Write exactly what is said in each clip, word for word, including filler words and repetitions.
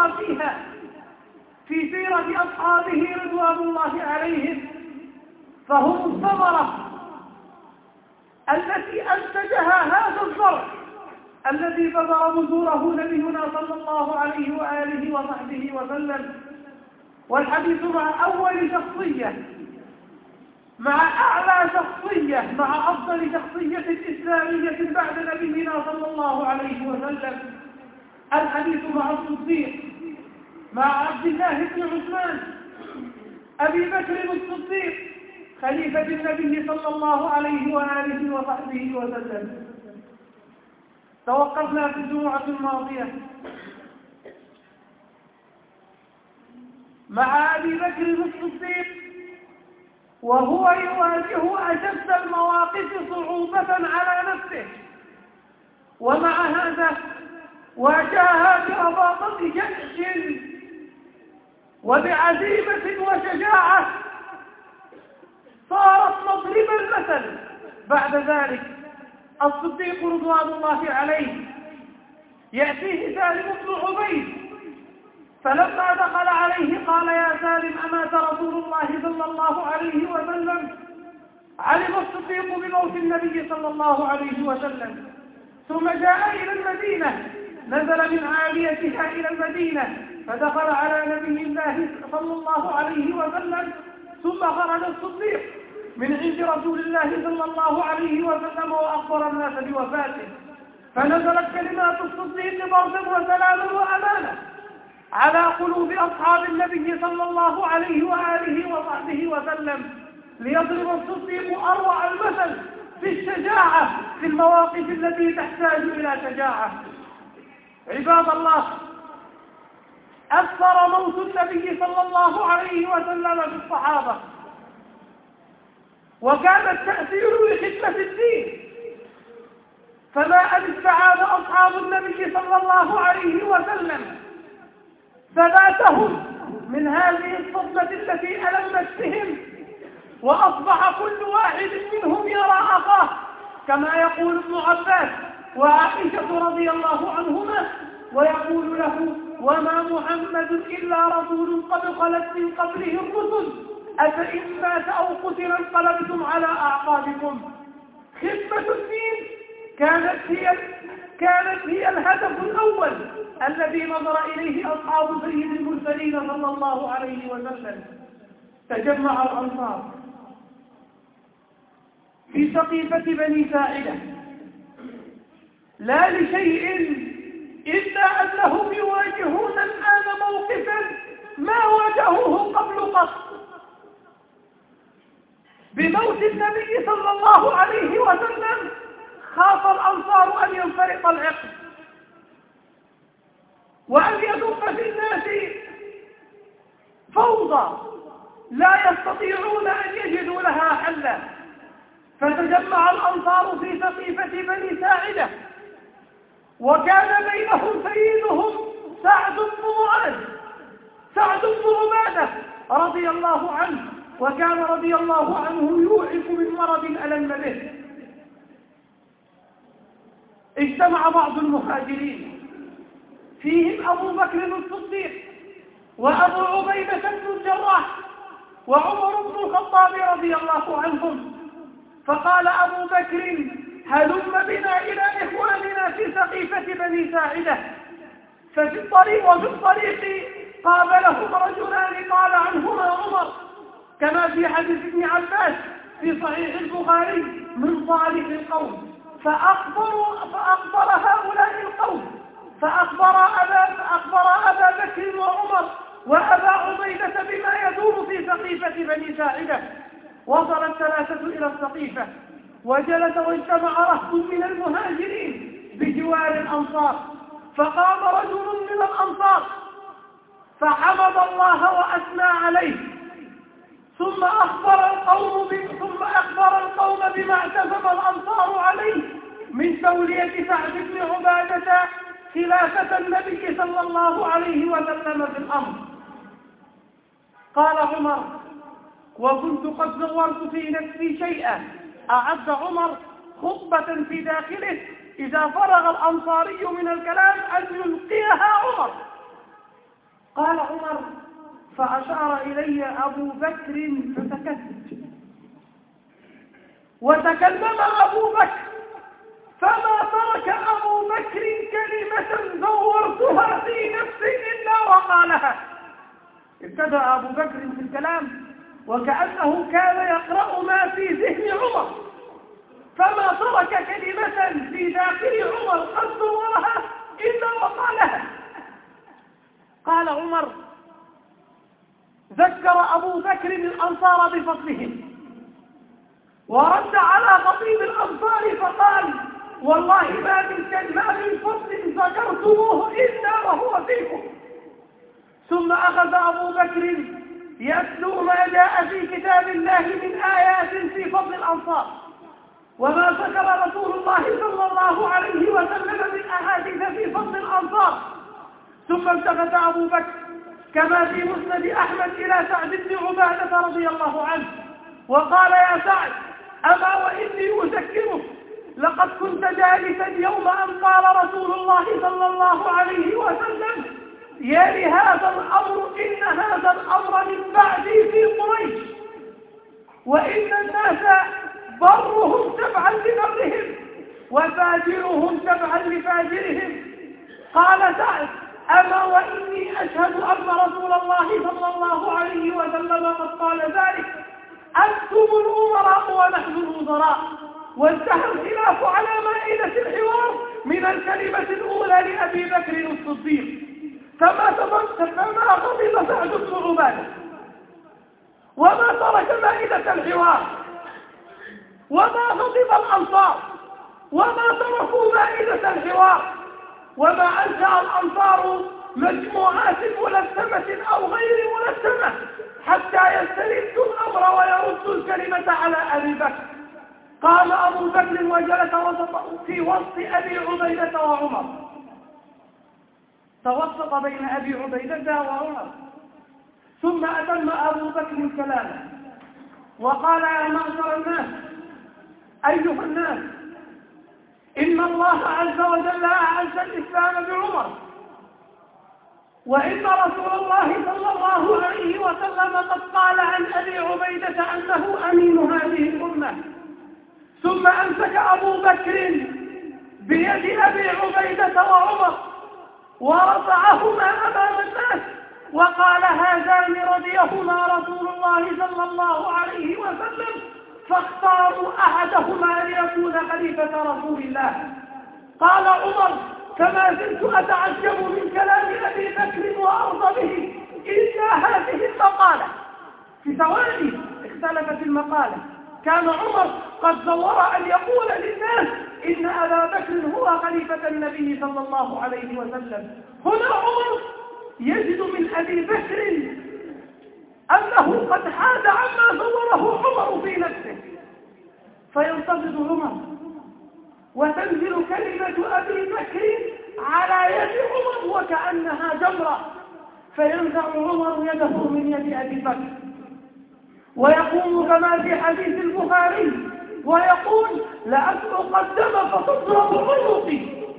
يرى فيها في سيرة أصحابه رضوان الله عليهم فهم الثمرة التي أنتجها هذا الزرع الذي بذر بذوره نبينا صلى الله عليه وآله وصحبه وسلم. والحديث مع أول شخصية، مع أعلى شخصية، مع أفضل شخصية إسلامية بعد نبينا صلى الله عليه وسلم. الحديث مع الصديق، مع عبد الله بن عثمان أبي بكر الصديق خليفة النبي صلى الله عليه وآله وصحبه وسلم. توقفنا في الجمعة الماضية مع أبي بكر الصديق وهو يواجه أشد المواقف صعوبة على نفسه، ومع هذا واجهها برباطة جيش وبعزيمة وشجاعة صارت مضرب المثل. بعد ذلك الصديق رضوان الله عليه يأتيه سالم بن عبيد، فلما دخل عليه قال: يا سالم، أمات رسول الله صلى الله عليه وسلم؟ علم الصديق بموت النبي صلى الله عليه وسلم، ثم جاء إلى المدينة، نزل من عاليتها إلى المدينة فدخل على نبي الله صلى الله عليه وسلم، ثم خرج الصديق من عند رسول الله صلى الله عليه وسلم وأخبر الناس بوفاته، فنزلت كلمات الصديق بردا وسلاما وأمانا على قلوب أصحاب النبي صلى الله عليه وآله وصحبه وسلم، ليضرب الصديق أروع المثل في الشجاعة في المواقف التي تحتاج إلى شجاعة. عباد الله، أثر موت النبي صلى الله عليه وسلم في الصحابة، وكان التأثير لخدمة الدين، فما أن استعاد أصحاب النبي صلى الله عليه وسلم ثباتهم من هذه الصدمة التي ألمت بهم، وأصبح كل واحد منهم يرى أخاه، كما يقول ابن عباس وعائشة رضي الله عنهما، ويقول له: وما محمد إلا رسول قد خلت من قبله الرسل أفإن مات أو قتل انقلبتم على أعقابكم. خدمة الدين كانت هي كانت هي الهدف الأول الذي نظر إليه أصحاب سيد المرسلين صلى الله عليه وسلم. تجمع الأنصار في سقيفة بني ساعدة لا لشيء إلا أنهم يواجهون الآن موقفا ما واجهوه قبل قط. بموت النبي صلى الله عليه وسلم خاف الأنصار أن ينفرق العقد وأن يدق في الناس فوضى لا يستطيعون أن يجدوا لها حلا، فتجمع الأنصار في سقيفة بني ساعدة، وكان بينهم سيدهم سعد بن معاذ سعد بن عبادة رضي الله عنه، وكان رضي الله عنه يوعك من مرض ألم به. اجتمع بعض المهاجرين فيهم أبو بكر الصديق وأبو عبيدة بن الجراح وعمر بن الخطاب رضي الله عنهم، فقال أبو بكر: هلم بنا إلى إخواننا في سقيفة بني ساعدة. ففي الطريق وفي الطريق قابلهم رجلان قال عنهما عمر، كما في حديث ابن عباس في صحيح البخاري: من صالح القوم. فأخبروا فأخبر هؤلاء القوم فأخبر أبا, فأخبر أبا بكر وعمر وأبا عبيدة بما يدور في سقيفة بني ساعدة. وصل الثلاثة إلى السقيفة وجلس واجتمع رهط من المهاجرين بجوار الأنصار، فقام رجل من الأنصار فحمد الله وأثنى عليه، ثم أخبر القوم ثم أخبر القوم بما اعتزم الأنصار عليه من تولية سعد بن عبادة خلافة النبي صلى الله عليه وسلم في الأمر. قال عمر: وكنت قد زورت في نفسي شيئا. أعد عمر خطبة في داخله إذا فرغ الأنصاري من الكلام أن يلقيها عمر، قال عمر: فأشار إلي أبو بكر فسكت. وتكلم أبو بكر فما ترك أبو بكر كلمة زورتها في نفسي إلا وقالها. ابتدأ أبو بكر في الكلام وكأنه كان يقرأ ما في ذهن عمر، فما ترك كلمة في داخل عمر قد زورها إلا وقالها. قال عمر: ذكر أبو بكر الأنصار بفضلهم، ورد على خطيب الأنصار فقال: والله ما من كلمة من فضل ذكرتموه إلا وهو فيكم. ثم أخذ أبو بكر يتلو ما جاء في كتاب الله من آيات في فضل الأنصار وما ذكر رسول الله صلى الله عليه وسلم من أحاديث في فضل الأنصار. ثم التفت أبو بكر كما في مسند أحمد إلى سعد بن عبادة رضي الله عنه وقال: يا سعد، أما وإني أذكرك، لقد كنت جالسا يوم أن قال رسول الله صلى الله عليه وسلم: يا لهذا الأمر إن هذا الأمر من بعدي في قريش، وإن الناس برهم تبعا لبرهم وفاجرهم تبعا لفاجرهم. قال سعد: أما وإني أشهد أن رسول الله صلى الله عليه وسلم قد قال ذلك: أنتم الأمراء ونحن الوزراء. وانتهى الخلاف على مائدة الحوار من الكلمة الأولى لأبي بكر الصديق. فما فما غضب سعد بن عبادة وما ترك مائدة الحوار وما غضب الأنصار وما تركوا مائدة الحوار وما أنشأ الأنصار مجموعات ملثمة أو غير ملثمة حتى يستردوا الأمر ويردوا الكلمة على أبي بكر. قام أبو بكر وجلس في وسط أبي عبيدة وعمر، توسط بين أبي عبيدة وعمر. ثم أتم أبو بكر كلامه وقال: يا معشر الناس، أيها الناس، إن الله عز وجل أعز الإسلام بعمر، وإن رسول الله صلى الله عليه وسلم قد قال عن أبي عبيدة أنه أمين هذه الأمة. ثم أمسك أبو بكر بيد أبي عبيدة وعمر ورفعهما أمام الناس وقال: هذان رضيهما رسول الله صلى الله عليه وسلم، فاختاروا أحدهما ليكون خليفة رسول الله. قال عمر: فما زلت أتعجب من كلام أبي بكر وأرضى به إلا هذه المقالة. في ثواني اختلفت المقالة. كان عمر قد زور أن يقول للناس إن أبا بكر هو خليفة النبي صلى الله عليه وسلم. هنا عمر يجد من أبي بكر أنه قد حاد عما زوره عمر في نفسه، فينتفض عمر وتنزل كلمة أبي بكر على يد عمر وكأنها جمرة، فينزع عمر يده من يد أبي بكر ويقوم كما في حديث البخاري ويقول: لأن أقدم فتضرب عنقي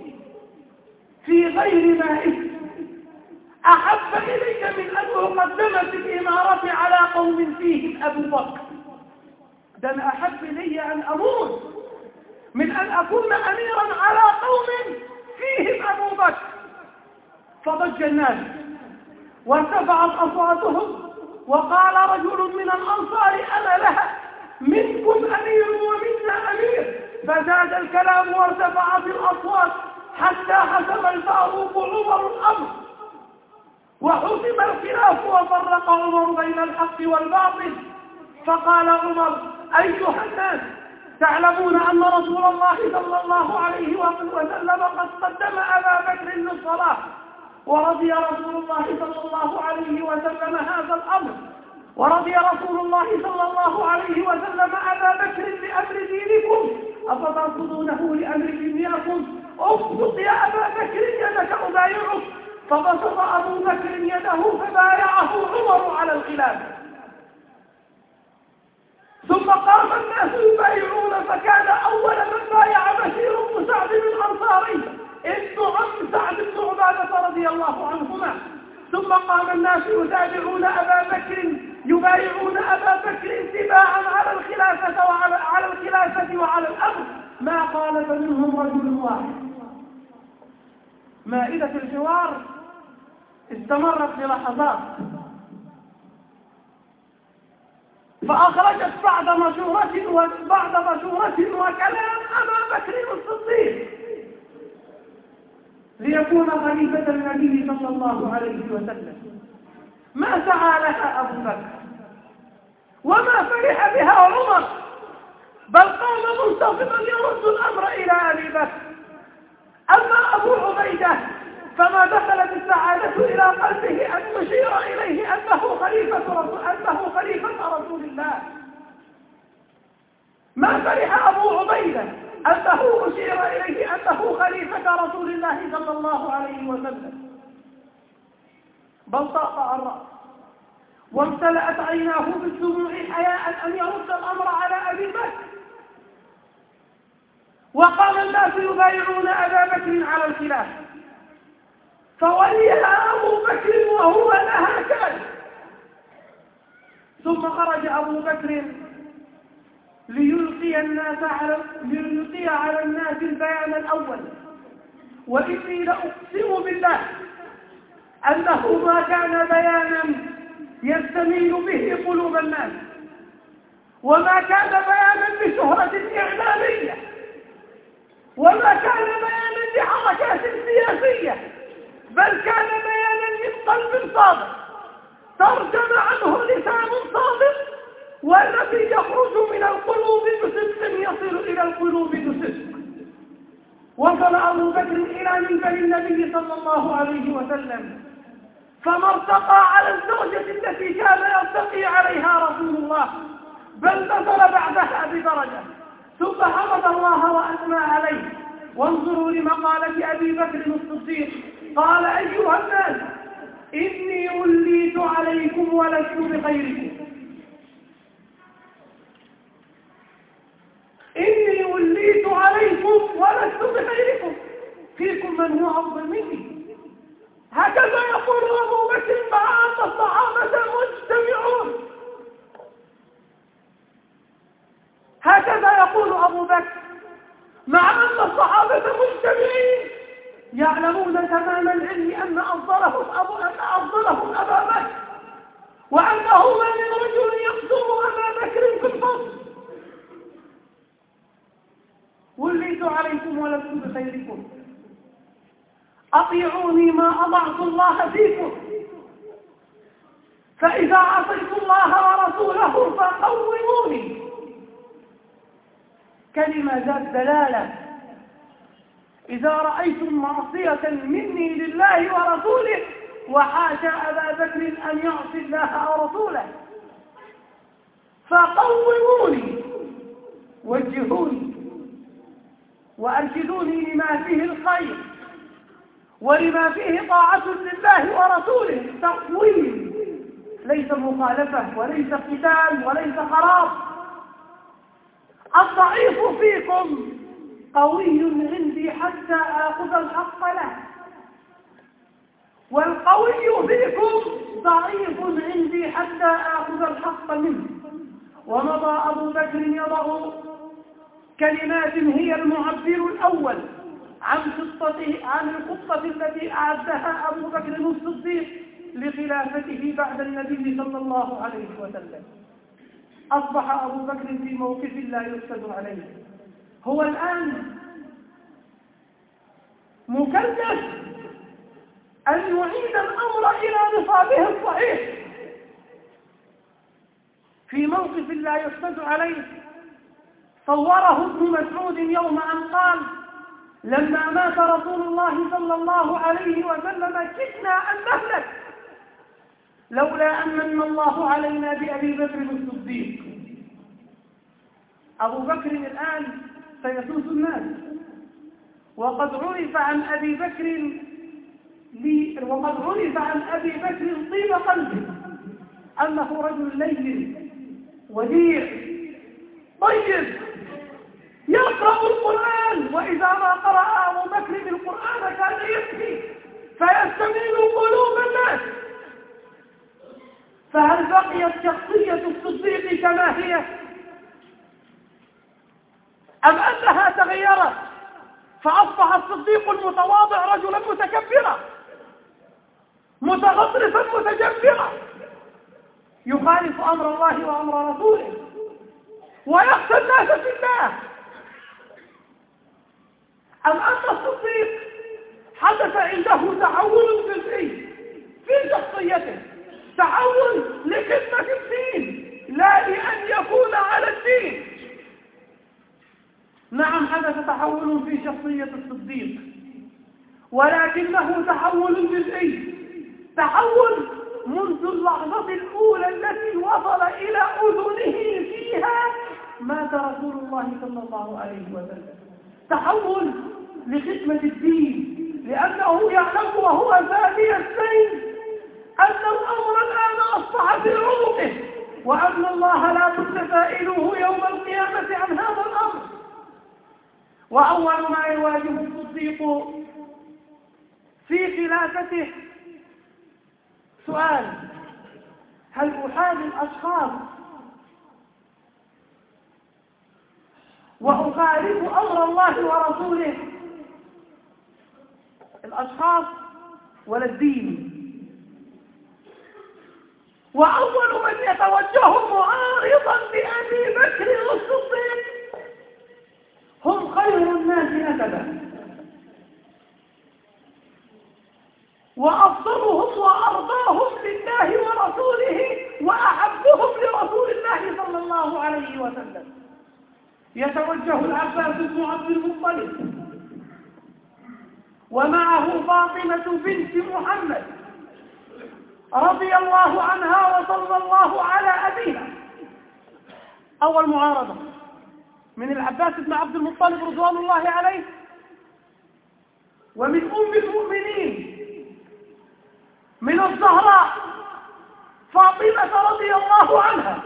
في غير مائه، أحب إلي من أن أقدم في الإمارة على قوم فيهم أبو بكر. ده أنا أحب إلي أن أموت من أن أكون أميرا على قوم فيهم أبو بكر. فضج الناس وارتفعت أصواتهم وقال رجل من الأنصار: أنا لها، منكم أمير ومنا أمير. فزاد الكلام وارتفعت الأصوات حتى حسم الفاروق عمر الأمر وحسم الخلاف وفرق عمر بين الحق والباطل. فقال عمر: أيها الناس، تعلمون أن رسول الله صلى الله عليه وسلم قد قدم أبا بكر للصلاة، ورضي رسول الله صلى الله عليه وسلم هذا الأمر، ورضي رسول الله صلى الله عليه وسلم أبا بكر لأمر دينكم، أفترفضونه لأمر دنياكم؟ أبسط يا أبا بكر يدك أبايعك. فبسط أبو بكر يده فبايعه عمر على الخلافة. ثم قام الناس يبايعون، فكان أول من بايع بشير بن سعد الأنصاري ابن عم سعد بن عبادة رضي الله عنهما. ثم ثم قام الناس يتابعون أبا بكر يبايعون أبا بكر تباعا على الخلافة وعلى على الخلافة وعلى الأمر ما خالف منهم رجل واحد. مائدة الحوار استمرت للحظات، فأخرجت بعد مشورة وبعد مشورة وكلام أبا بكر الصديق ليكون خليفة النبي صلى الله عليه وسلم. ما سعى لها أبو بكر وما فرح بها عمر، بل قام منتصبا يرد الأمر إلى أبي بكر. أما أبو عبيدة فما دخلت السعادة إلى قلبه أن يشير إليه أنه خليفة رسول, أنه خليفة رسول الله. ما فرح أبو عبيدة أنه أشير إليه أنه خليفة رسول الله صلى الله عليه وسلم، بل طاق الرأس وامتلأت عيناه بالدموع حياء أن يرد الأمر على أبي بكر. وقام الناس يبايعون أبا بكر على الخلافة، فوليها أبو بكر وهو لها كان. ثم خرج أبو بكر ليلقي الناس على ليلقي على الناس البيان الأول. وإني لأقسم بالله أنه ما كان بيانا يستميل به قلوب الناس، وما كان بيانا بشهرة إعلامية، وما كان بيانا بحركات سياسية، بل كان بيانا من قلب صادق ترجم عنه لسان صادق، والذي يخرج من القلوب بصدق يصل إلى القلوب بصدق. وصل أبو بكر إلى منبر النبي صلى الله عليه وسلم، فما ارتقى على الزوجة التي كان يرتقي عليها رسول الله، بل نزل بعدها بدرجة، ثم حمد الله وأثنى عليه. وانظروا لمقالة أبي بكر الصديق، قال: أيها الناس، إني وليت عليكم ولست بخيركم، إني وليت عليكم ولست بخيركم، فيكم من هو أفضل مني. هكذا يقول أبو بكر مع أن الصحابة مجتمعون. هكذا يقول أبو بكر مع أن الصحابة مجتمعين يعلمون تمام العلم أن أفضلهم أبو أن أفضلهم أبا بكر، وأنه ما من رجل يقدم أبا بكر في الفضل. وليت عليكم ولست بخيركم، أطيعوني ما أطعت الله فيكم، فإذا عصيت الله ورسوله فقوموني. كلمة ذات دلالة. إذا رأيتم معصية مني لله ورسوله، وحاشا أبا بكر أن يعصي الله ورسوله، فقوموني وجهوني وأرشدوني لما فيه الخير ولما فيه طاعة لله ورسوله. تقويم، ليس مخالفة وليس قتال وليس خراب. الضعيف فيكم قوي عندي حتى آخذ الحق له، والقوي فيكم ضعيف عندي حتى آخذ الحق منه. ومضى أبو بكر يضع كلمات هي المعبر الأول عن خطته عن الخطة التي أعدها أبو بكر الصديق لخلافته بعد النبي صلى الله عليه وسلم. أصبح أبو بكر في موقف لا يحسد عليه. هو الآن مكلف أن يعيد الأمر إلى نصابه الصحيح في موقف لا يحسد عليه. صوره ابن مسعود يوم أن قال: لما مات رسول الله صلى الله عليه وسلم كدنا أن نهلك لولا أن من الله علينا بأبي بكر الصديق. أبو بكر الآن سيسوس الناس، وقد عرف عن أبي بكر لي وقد عرف عن أبي بكر طيب قلبه، أنه رجل لين وديع طيب يقرأ القرآن، وإذا ما قرأ أبو بكر بالقرآن كان يبكي فيستميل قلوب الناس. بقيت شخصية الصديق كما هي أم أنها تغيرت فأصبح الصديق المتواضع رجلا متكبرا متغطرسا متجبرا يخالف أمر الله وأمر رسوله ويخشى الناس في الله؟ أم أن الصديق حدث عنده تحول جزئي في شخصيته، تحول لخدمة الدين لا لأن يكون على الدين؟ نعم حدث تحول في شخصية الصديق، ولكنه تحول جزئي، تحول منذ اللحظة الأولى التي وصل إلى أذنه فيها مات رسول الله صلى الله عليه وسلم. تحول لخدمة الدين لأنه يعلم وهو ثاني السيد أن الأمر الآن أصبح في عنقه وأن الله لا بد سائله يوم القيامة عن هذا الأمر. وأول ما يواجه الصديق في خلافته سؤال: هل أحامي الأشخاص وأخالف أمر الله ورسوله؟ الأشخاص ولا الدين؟ وأول من يتوجه معارضا بأبي بكر الصديق هم خير الناس نسبا وأفضلهم وأرضاهم لله ورسوله وأحبهم لرسول الله صلى الله عليه وسلم. يتوجه العباس بن عبد المطلب ومعه فاطمة بنت محمد رضي الله عنها وصلى الله على أبيها. أول معارضة من العباس بن عبد المطلب رضوان الله عليه ومن أم المؤمنين من الزهراء فاطمة رضي الله عنها،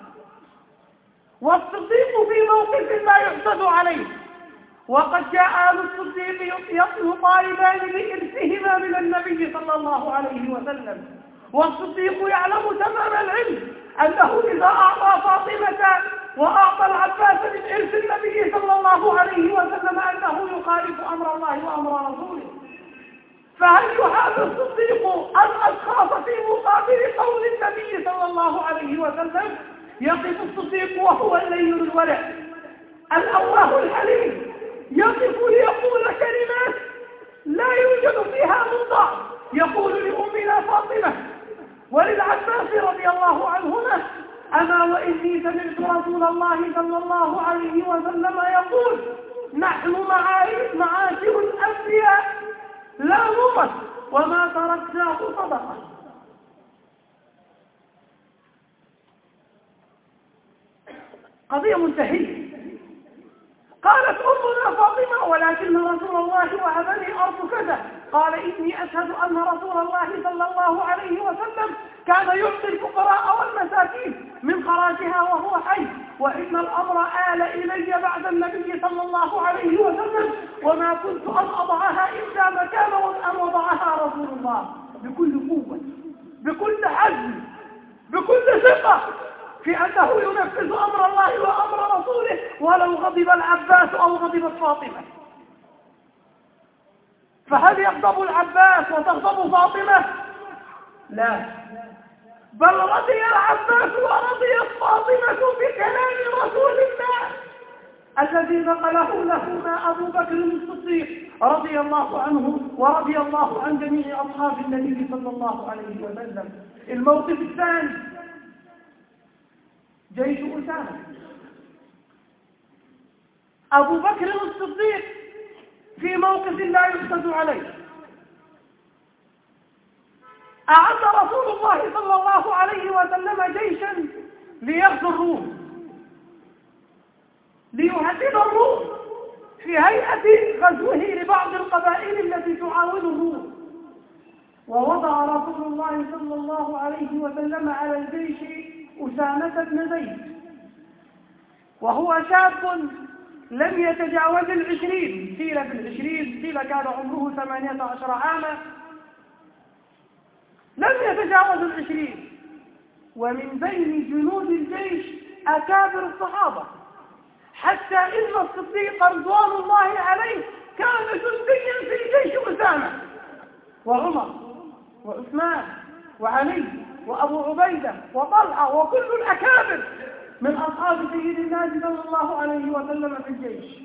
والصديق في موقف لا يحسد عليه، وقد جاء آل الصديق يطالبان بإرثهما من النبي صلى الله عليه وسلم، والصديق يعلم تمام العلم أنه إذا أعطى فاطمة وأعطى العباس من إرث النبي صلى الله عليه وسلم أنه يخالف أمر الله وأمر رسوله. فهل يحاب الصديق الأشخاص في مقابل قول النبي صلى الله عليه وسلم؟ يقف الصديق وهو اللين الورع الأواه الحليم، يقف ليقول كلمات لا يوجد فيها موضع، يقول لأمنا فاطمة وللعباس رضي الله عنهما: أما وإني سمعت رسول الله صلى الله عليه وسلم يقول: نحن معاشر الأنبياء لا نمت وما تركناه صدقة. قضية منتهية. قالت أمنا فاطمة: ولكن رسول الله وهبني أرض كذا. قال: إني أشهد أن رسول الله صلى الله عليه وسلم كان يعطي الفقراء والمساكين من خراجها وهو حي، وإن الأمر آل إلي بعد النبي صلى الله عليه وسلم، وما كنت أن أضعها إلا مكان أن وضعها رسول الله. بكل قوة، بكل حزم، بكل ثقة في أنه ينفذ أمر الله وأمر رسوله ولو غضب العباس أو غضبت فاطمة. فهل يغضب العباس وتغضب فاطمة؟ لا، بل رضي العباس ورضيت فاطمة بكلام رسول الله الذي نقله لهما أبو بكر الصديق رضي الله عنه ورضي الله عن جميع أصحاب النبي صلى الله عليه وسلم. الموقف الثاني جيش أسامة. أبو بكر الصديق في موقف لا يحسد عليه. أعد رسول الله صلى الله عليه وسلم جيشا ليغزو الروم، ليهدد الروم في هيئة غزوه لبعض القبائل التي تعاون الروم. ووضع رسول الله صلى الله عليه وسلم على الجيش أسامة بن زيد، وهو شاب لم يتجاوز العشرين، قيل في العشرين، قيل كان عمره ثمانية عشر عاما، لم يتجاوز العشرين. ومن بين جنود الجيش أكابر الصحابة، حتى إن الصديق رضوان الله عليه كان جنديا في جيش أسامة وعمر وعثمان وعلي وأبو عبيدة وطلحة وكل الأكابر من أصحاب سيد الناس صلى الله عليه وسلم في الجيش.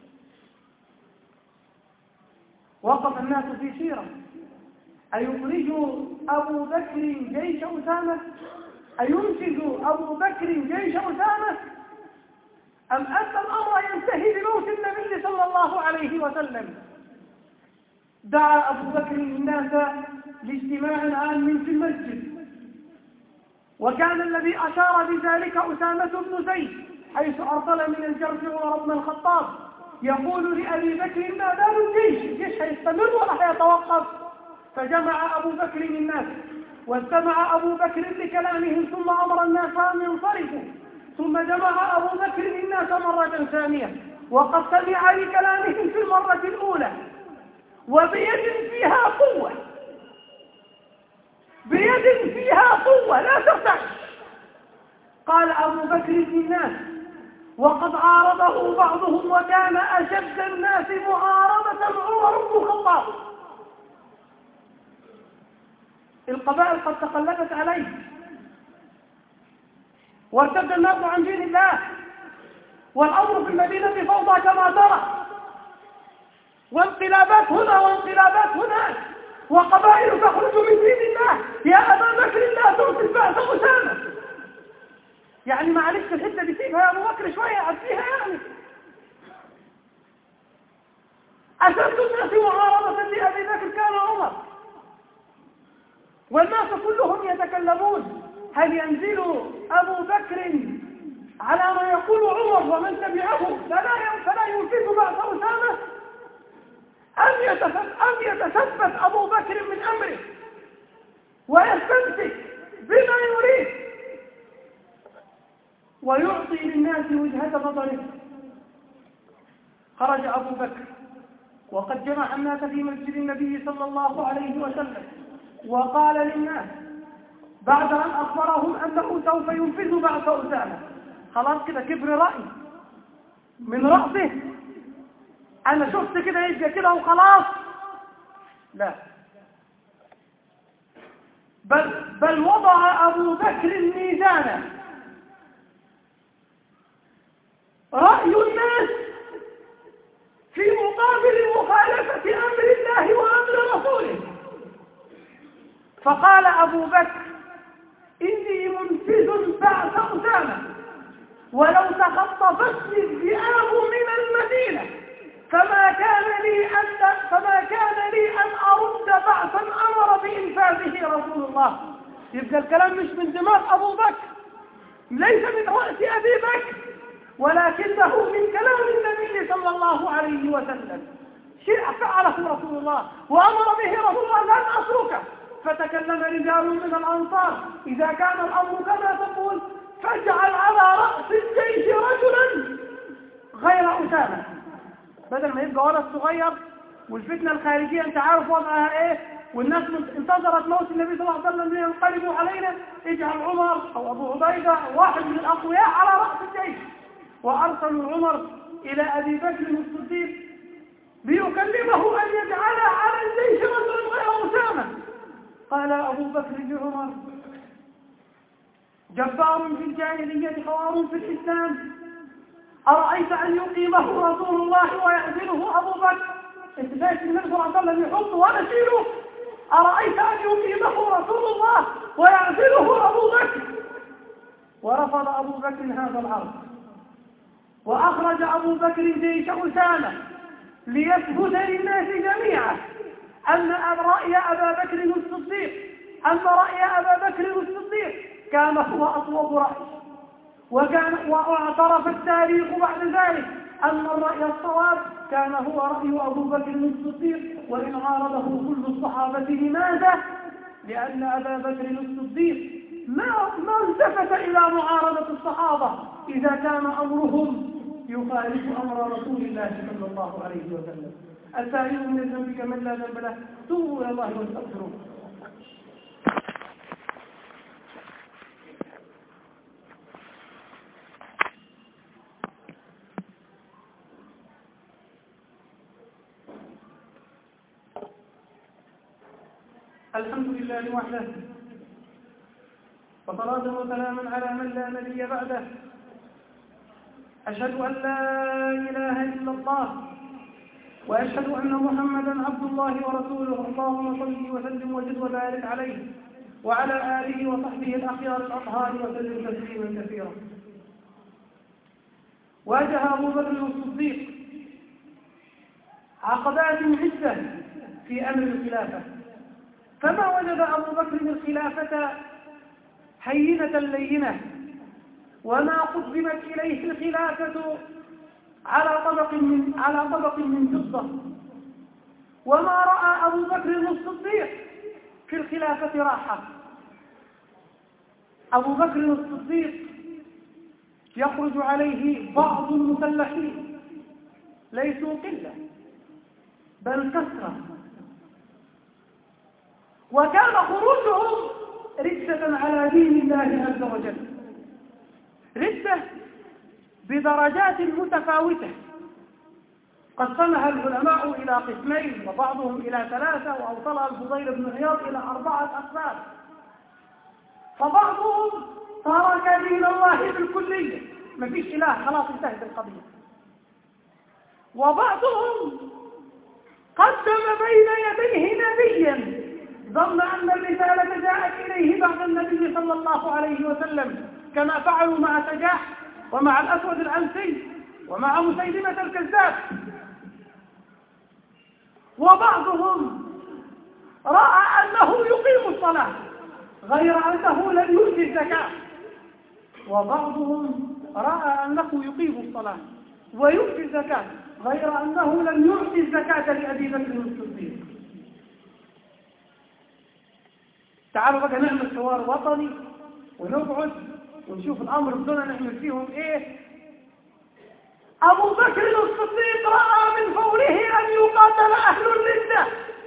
وقف الناس في شيرة: أيخرج أبو بكر جيش أسامة؟ أينشد أبو بكر جيش أسامة؟ أم أن الأمر ينتهي بموت النبي صلى الله عليه وسلم؟ دعا أبو بكر الناس لاجتماع عام في المسجد، وكان الذي أشار بذلك أسامة بن زيد، حيث أرسل من الجرح عمر بن الخطاب يقول لأبي بكر: ما بال الجيش؟ الجيش هيستمر ولا هيتوقف؟ فجمع أبو بكر الناس، واستمع أبو بكر لكلامهم، ثم أمر الناس أن ينصرفوا، ثم جمع أبو بكر الناس مرة ثانية، وقد سمع لكلامهم في المرة الأولى وبيد فيها قوة، بيد فيها قوة لا ترتعش. قال أبو بكر للناس، وقد عارضه بعضهم وكان أشد الناس معارضة عمر بن الخطاب: القبائل قد تقلبت عليه، وارتد الناس عن دين الله، والأمر في المدينة فوضى كما ترى، وانقلابات هنا وانقلابات هناك، وقبائل تخرج من دين الله. يا أبا بكر لا ترسل بأس أسامة. يعني معلش الحتة دي سيبها يا أبو بكر شوية، عديها يعني. أشد الناس معارضة لأبي بكر كان عمر، والناس كلهم يتكلمون: هل ينزل أبو بكر على ما يقول عمر ومن تبعه فلا ينفذ بأس أسامة، أم يتثبت أبو بكر من أمره ويستمسك بما يريد ويعطي للناس وجهة نظره؟ خرج أبو بكر وقد جمع الناس في مسجد النبي صلى الله عليه وسلم، وقال للناس بعد أن أخبرهم أنه سوف ينفذ بعث أسامة: خلاص كده كبر رأي من رأسه، أنا شفت كده يبقى كده وخلاص، لا، بل, بل وضع أبو بكر ميزانا رأي الناس في مقابل مخالفة أمر الله وأمر رسوله. فقال أبو بكر: إني منفذ بعث أسامة، ولو تخطفتني الذئاب من المدينة فما كان لي أن فما كان لي أن أرد بعثا أمر بإنفاذه رسول الله. يبقى الكلام مش من دماغ أبو بكر، ليس من رأس أبي بكر، ولكنه من كلام النبي صلى الله عليه وسلم. شيء فعله رسول الله وأمر به رسول الله: لن أتركه. فتكلم رجال من الأنصار: إذا كان الأمر كما تقول فاجعل على رأس الجيش رجلا غير أسامة، بدل ما يبقى ولد صغير والفتنة الخارجية انت عارف وضعها ايه، والناس انتظرت موت النبي صلى الله عليه وسلم لينقلبوا علينا، اجعل عمر او ابو عبيدة أو واحد من الاقوياء على رأس الجيش. وارسلوا عمر الى ابي بكر الصديق ليكلمه ان يجعل على الجيش رجلا غير أسامة. قال ابو بكر لعمر: جبار في الجاهلية خوار في الاسلام، أرأيت أن يقيمه رسول الله ويعزله أبو بكر؟ انت شايف النبي صلى الله عليه وسلم يحطه وأنا أشيله؟ أرأيت أن يقيمه رسول الله ويعزله أبو بكر؟ ورفض أبو بكر هذا العرض، وأخرج أبو بكر جيش أسامة ليثبت للناس جميعا أن رأي أبا بكر الصديق أن رأي أبا بكر الصديق كان هو أصوب رأي، وكان واعترف التاريخ بعد ذلك أن الرأي الصواب كان هو رأي أبو بكر الصديق، وإن عارضه كل الصحابة. لماذا؟ لأن أبا بكر الصديق ما ما التفت إلى معارضة الصحابة إذا كان أمرهم يخالف أمر رسول الله صلى الله عليه وسلم. التائب من الذنب كمن لا ذنب له، توبوا إلى الله واستغفروه. الحمد لله وحده، وصلاة وسلاما على من لا نبي بعده. أشهد أن لا إله إلا الله، وأشهد أن محمدا عبد الله ورسوله. اللهم صل وسلم وزد وبارك عليه وعلى آله وصحبه الأخيار الأطهار وسلم تسليما كثيرا. واجه أبو بكر الصديق عقبات عدة في أمر الخلافة، فما وجد أبو بكر الخلافة هينة لينة، وما قدمت إليه الخلافة على طبق من على طبق من فضة، وما رأى أبو بكر الصديق في الخلافة راحة. أبو بكر الصديق يخرج عليه بعض المسلحين، ليسوا قلة بل كثرة، وكان خروجهم ردة على دين الله عز وجل، ردة بدرجات متفاوتة قسمها العلماء إلى قسمين، وبعضهم إلى ثلاثة، وأوصلها الفضيل بن عياض إلى أربعة أقسام. فبعضهم ترك دين الله بالكلية، ما فيش إله، خلاص انتهت القضية. وبعضهم قدم بين يديه نبيا ظن أن الرسالة جاءت إليه بعد النبي صلى الله عليه وسلم، كما فعلوا مع سجاح ومع الأسود العنسي ومع مسيلمة الكذاب. وبعضهم رأى أنه يقيم الصلاة غير أنه لن يؤتي الزكاة، وبعضهم رأى أنه يقيم الصلاة ويؤتي الزكاة غير أنه لن يؤتي الزكاة لأبي بكر الصديق. تعالوا بقى نعمل حوار وطني ونقعد ونشوف الأمر بدون نعمل فيهم إيه. أبو بكر الصديق رأى من فوره أن يقاتل أهل الردة،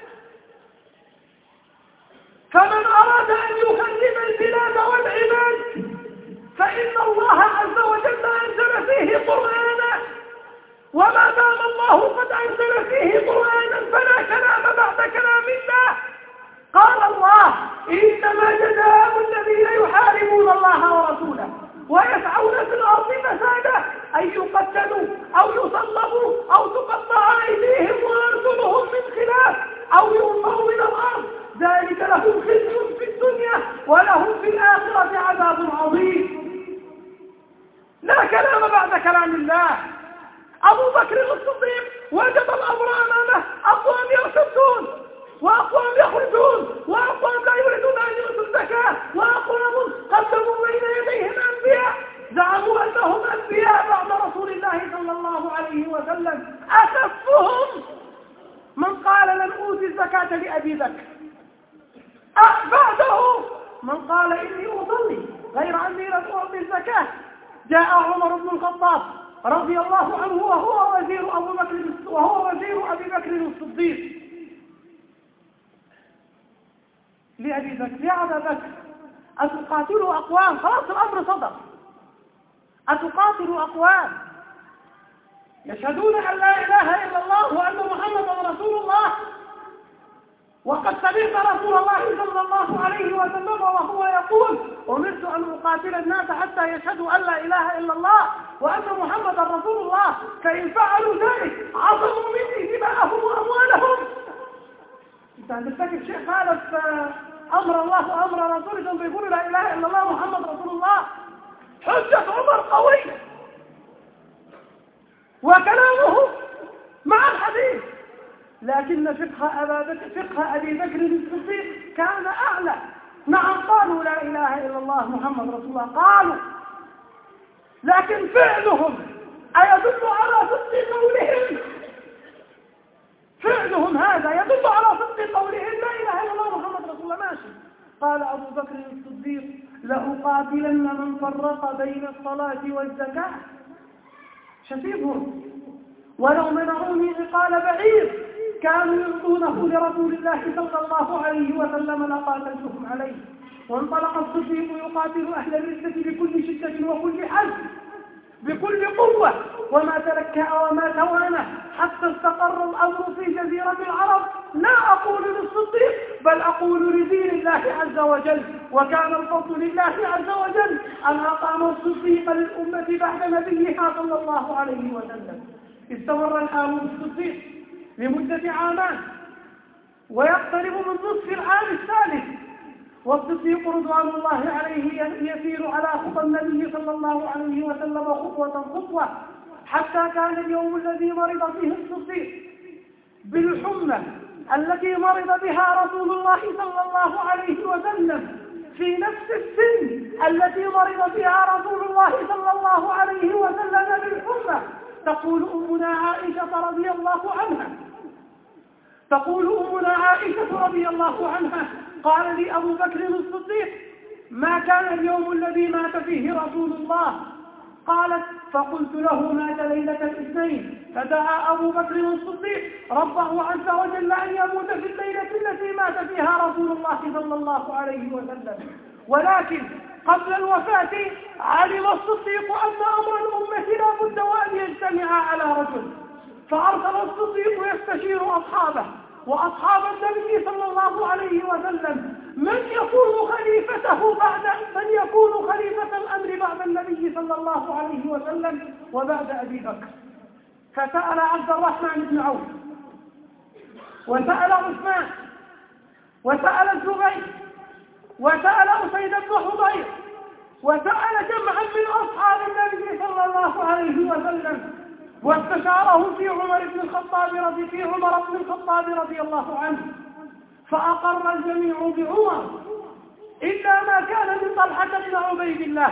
فمن أراد أن يخلم البلاد والعباد فإن الله عز وجل أنزل فيه قرآنا، وما دام الله قد أنزل فيه قرآنا فلا كلام بعد كلام الله. قال الله: إنما جزاء الذين يحاربون الله ورسوله ويسعون في الأرض فسادا أن يقتلوا أو يصلبوا أو تقطع أيديهم وأرجلهم من خلاف أو ينفوا من الأرض، ذلك لهم خزي في الدنيا ولهم في الآخرة عذاب عظيم. لا كلام بعد كلام الله. أبو بكر الصديق وجد الأمر أمامه، أقوام يرتدون وأقوام يخرجون وأقوام لا يريدون أن يؤتوا الزكاة، وأقوام قدموا بين يديهم أنبياء زعموا أنهم أنبياء بعد رسول الله صلى الله عليه وسلم. أخفهم من قال لن أوتي الزكاة لأبي بكر، بعده من قال إني أصلي غير أني لن أعطي الزكاة. جاء عمر بن الخطاب رضي الله عنه وهو وزير أبو بكر وهو وزير أبي بكر الصديق لأبي بكر: يا أبا بكر، أتقاتلوا أقوام، خلاص الأمر صدر، أتقاتلوا أقوام يشهدون أن لا إله إلا الله وأن محمدا رسول الله، وقد سمعت رسول الله صلى الله عليه وسلم وهو يقول: أمرت أن أقاتل الناس حتى يشهدوا أن لا إله إلا الله وأن محمدا رسول الله، فإن فعلوا ذلك عصموا مني دماءهم وأموالهم. أنت هتفتكر شيء خالف أمر الله وأمر رسوله ثم بيقولوا لا إله إلا الله محمد رسول الله؟ حجة عمر قوية وكلامه مع الحديث، لكن فقه أبا بكر فقه أبي بكر الصديق كان أعلى. نعم قالوا لا إله إلا الله محمد رسول الله، قالوا، لكن فعلهم أيدل على صدق قولهم؟ فعلهم هذا يدل على صدق قولهم لا إله إلا الله محمد رسول الله. ماشي. قال أبو بكر الصديق: لأقاتلن من فرق بين الصلاة والزكاة. شفيهم ولو منعوني عقال بعير كانوا يعطونه لرسول الله صلى الله عليه وسلم لقاتلتهم عليه. وانطلق الصديق يقاتل أهل الردة بكل شدة وكل حزم بكل قوة وما تلكأ وما توانى حتى استقر الأمر في جزيرة العرب، لا أقول للصديق بل أقول لدين الله عز وجل. وكان الفضل لله عز وجل أن أقام الصديق للأمة بعد نبيها صلى الله عليه وسلم. استمر الحال بالصديق لمدة عامان ويقترب من نصف العام الثالث، والصديق رضوان الله عليه يسير على خطى النبي صلى الله عليه وسلم خطوة خطوة، حتى كان اليوم الذي مرض فيه الصديق بالحمى التي مرض بها رسول الله صلى الله عليه وسلم في نفس السن التي مرض فيها رسول الله صلى الله عليه وسلم بالحمى. تقول أمنا عائشة رضي الله عنها تقول أمنا عائشة رضي الله عنها قال لي أبو بكر الصديق: ما كان اليوم الذي مات فيه رسول الله؟ قالت: فقلت له: مات ليلة الاثنين. فدعا أبو بكر الصديق ربه عز وجل أن يموت في الليلة التي مات فيها رسول الله صلى الله عليه وسلم. ولكن قبل الوفاة علم الصديق أن أمر الأمة لا بد وأن يجتمع على رجل، فأرسل الصديق يستشير أصحابه وأصحاب النبي صلى الله عليه وسلم من يكون خليفته بعد من يكون خليفة الأمر بعد النبي صلى الله عليه وسلم وبعد أبي بكر. فسأل عبد الرحمن بن عوف، وسأل عثمان، وسأل الزبير، وسأل أسيد بن حضير، وسأل جمعا من أصحاب النبي صلى الله عليه وسلم، واستشارهم في عمر بن الخطاب رضي في عمر بن الخطاب رضي الله عنه، فأقر الجميع بعمر إلا ما كان من طلحة بن عبيد الله،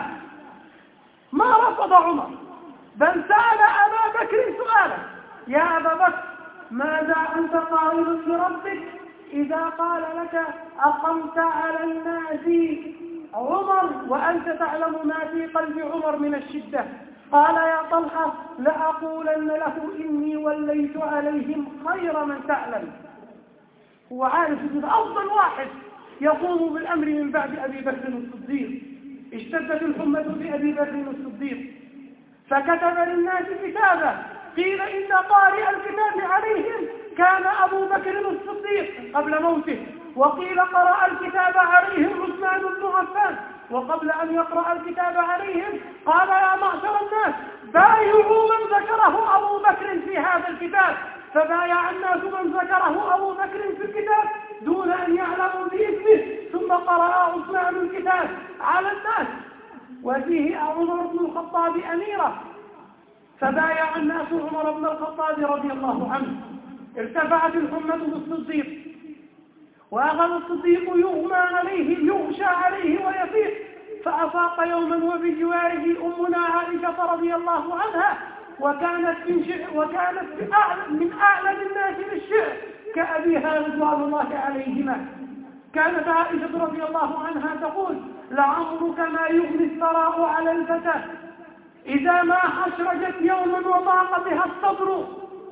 ما رفض عمر بل سأل أبا بكر سؤالا: يا أبا بكر، ماذا أنت قائل لربك إذا قال لك أقمت على الناس عمر وأنت تعلم ما في قلب عمر من الشدة؟ قال: يا طلحة، لأقولن له إني وليت عليهم خير من تعلم. هو عارف أن أفضل واحد يقوم بالأمر من بعد أبي بكر الصديق. اشتدت الحمة بأبي بكر الصديق فكتب للناس كتابا، قيل إن قارئ الكتاب عليهم كان أبو بكر الصديق قبل موته، وقيل قرأ الكتاب عليهم عثمان بن عفان، وقبل أن يقرأ الكتاب عليهم قال: يا معشر الناس، بايعوا من ذكره أبو بكر في هذا الكتاب. فبايع الناس من ذكره أبو بكر في الكتاب دون أن يعلموا باسمه، ثم قرأ عثمان الكتاب على الناس وفيه عمر بن الخطاب أميرا، فبايع الناس عمر بن الخطاب رضي الله عنه. ارتفعت الحمة بالصديق، وأخذ الصديق يغمى عليه يغشى عليه ويفيق، فأفاق يوما وبجواره أمنا عائشة رضي الله عنها، وكانت من شعر وكانت من أعلم الناس بالشعر كأبيها رضوان الله عليهما. كانت عائشة رضي الله عنها تقول: لعمرك ما يغني الثراء على الفتى إذا ما حشرجت يوما وضاق بها الصدر.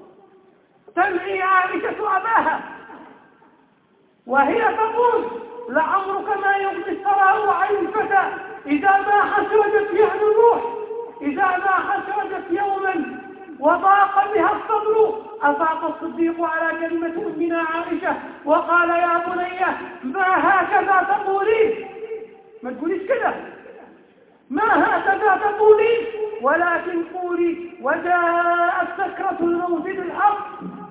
تنعي عائشة أباها وهي تقول: لعمرك ما يغني الثراء عن الفتى إذا ما حشرجت يعني الروح، إذا ما حشرجت يوما وضاق بها الصدر. أفاق الصديق على كلمة أمنا عائشة وقال: يا بنية، ما هكذا تقولين، ما تقوليش كده، ما هكذا تقولين، ولكن قولي: وجاءت سكرة الموت بالحق،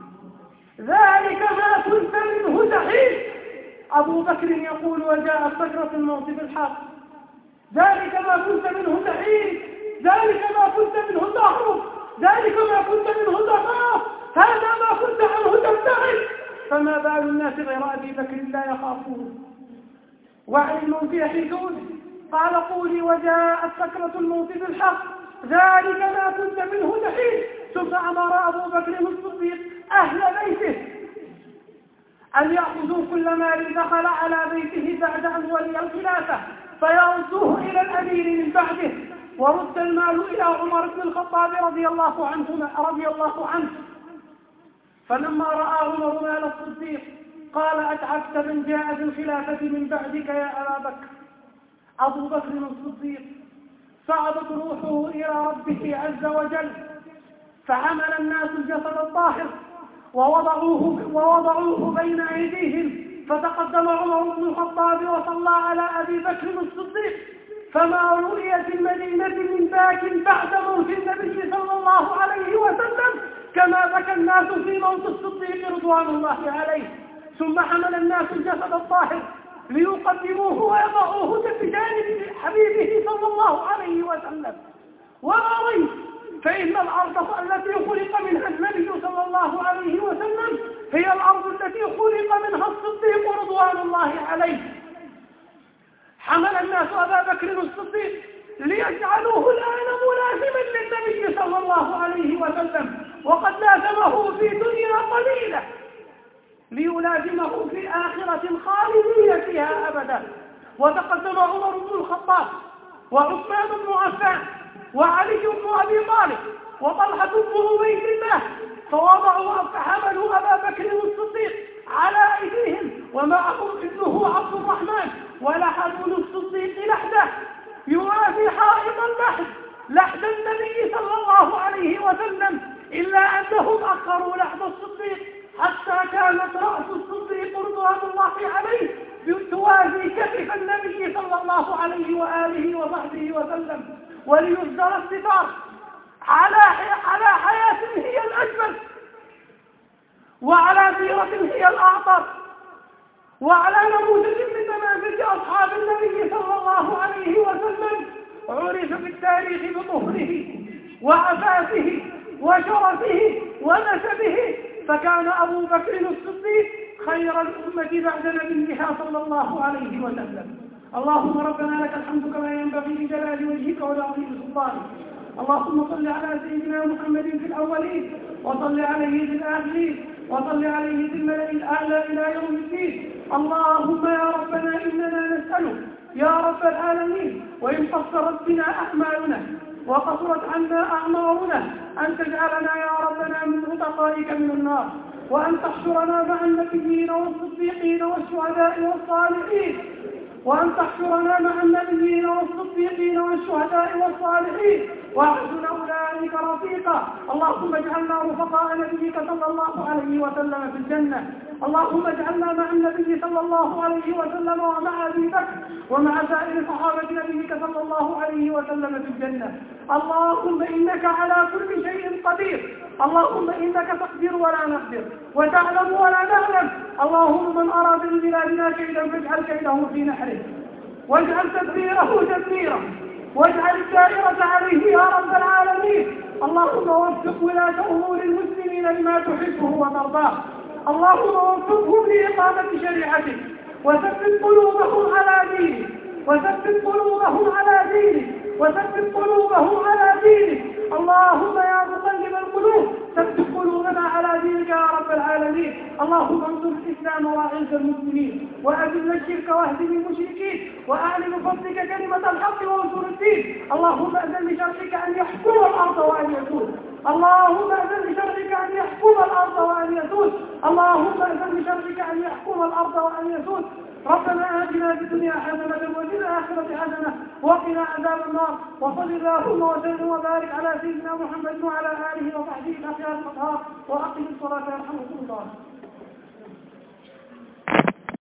ذلك ما كنت منه تحيد. أبو بكر يقول: وجاءت سكرة الموت بالحق، ذلك ما كنت منه تحيد، ذلك ما كنت منه تهرب، ذلك ما كنت منه تخاف، هذا ما كنت عنه تبتعد. فما بال الناس غير أبي بكر لا يخافون وعلم في حدود. قال: قولي: وجاءت سكرة الموت بالحق، ذلك ما كنت منه تحيد. ثم أمر أبو بكر الصديق أهل بيته أن يأخذوا كل مال دخل على بيته بعد أن ولي الخلافة فيردوه إلى الأمير من بعده، ورد المال إلى عمر بن الخطاب رضي الله عنه رضي الله عنه. فلما رأى عمر مال الصديق قال: أتعبت من جاء بالخلافة من بعدك يا أبا بكر. أبو بكر الصديق صعدت روحه إلى ربه عز وجل فحمل الناس الجسد الطاهر ووضعوه, ووضعوه بين أيديهم، فتقدم عمر بن الخطاب وصلى على أبي بكر الصديق، فما رؤيت المدينة من باك بعد موت النبي صلى الله عليه وسلم كما بكى الناس في موت الصديق رضوان الله عليه. ثم حمل الناس الجسد الطاهر ليقدموه ويضعوه بجانب حبيبه صلى الله عليه وسلم. وما ريب فإن الأرض التي خلق منها النبي صلى الله عليه وسلم هي الأرض التي خلق منها الصديق رضوان الله عليه. حمل الناس أبا بكر الصديق ليجعلوه الآن ملازما للنبي صلى الله عليه وسلم، وقد لازمه في دنيا قليلة ليلازمه في آخرة خالدية فيها أبدا. وتقدم عمر بن الخطاب وعثمان بن عفان وعلي بن أبي طالب وطلحة بن عبيد الله، فوضعوا فحملوا أبا بكر الصديق على أيديهم ومعهم ابنه عبد الرحمن، ولحدوا الصديق لحده يوازي حائط اللحد لحد النبي صلى الله عليه وسلم، إلا أنهم أخروا لحد الصديق حتى كانت رأس الصديق رضوان الله عليه توازي كتف النبي صلى الله عليه وآله وصحبه وسلم، وليصدر الستار على على حياة هي الأجمل، وعلى سيرة هي الأعطر، وعلى نموذج من نماذج أصحاب النبي صلى الله عليه وسلم عرف في التاريخ بطهره وعفافه وشرفه ونسبه. فكان أبو بكر الصديق خير الأمة بعد نبيها صلى الله عليه وسلم. اللهم ربنا لك الحمد كما ينبغي لجلال وجهك ولعظيم سلطانك. اللهم صل على سيدنا محمد في الأولين وصل عليه في الآخرين وصل عليه في الملأ الأعلى إلى يوم الدين. اللهم يا ربنا إننا نسألك يا رب العالمين، وإن قصرت بنا أعمالنا وقصرت عنا أعمارنا، أن تجعلنا يا ربنا من عتقائك من النار، وأن تحشرنا مع النبيين والصديقين والشهداء والصالحين، وأن تحشرنا مع النبيين والصديقين والشهداء والصالحين وحسن أولئك رفيقا. اللهم اجعلنا رفقاء نبيك صلى الله عليه وسلم في الجنة. اللهم اجعلنا مع النبي صلى الله عليه وسلم ومع أبي بكر ومع سائر صحابة نبيك صلى الله عليه وسلم في الجنة. اللهم إنك على كل شيء قدير. اللهم إنك تقدر ولا نقدر وتعلم ولا نعلم. اللهم من أراد ببلادنا كيدا فاجعل كيده في نحره، واجعل تدبيره تدميره، واجعل الدائرة عليه يا رب العالمين. اللهم وفق ولاة أمور المسلمين لما تحبه وترضاه. اللهم وفقهم لإقامة شريعتك، وثبت قلوبهم على دينك، وثبت قلوبهم على دينك، وثبت قلوبهم على دينك. اللهم يا مقلب القلوب ثبت قلوبنا على دينك يا رب العالمين. اللهم انصر الإسلام وأعز المسلمين، وأذل الشرك واهدم المشركين، وأعلن بفضلك كلمة الحق وانصر الدين. اللهم أذن لشرعك أن يحكم الأرض وأن يسود. اللهم أذن لشرعك أن يحكم الأرض وأن يسود. اللهم أذن لشرعك أن يحكم الأرض وأن يسود. ربنا آتنا في الدنيا حسنة وفي الآخرة حسنة وقنا عذاب النار. وصل اللهم وسلم وبارك على سيدنا محمد وعلى آله وصحبه الأخيار الأطهار. وأقم الصلاة يرحمكم الله.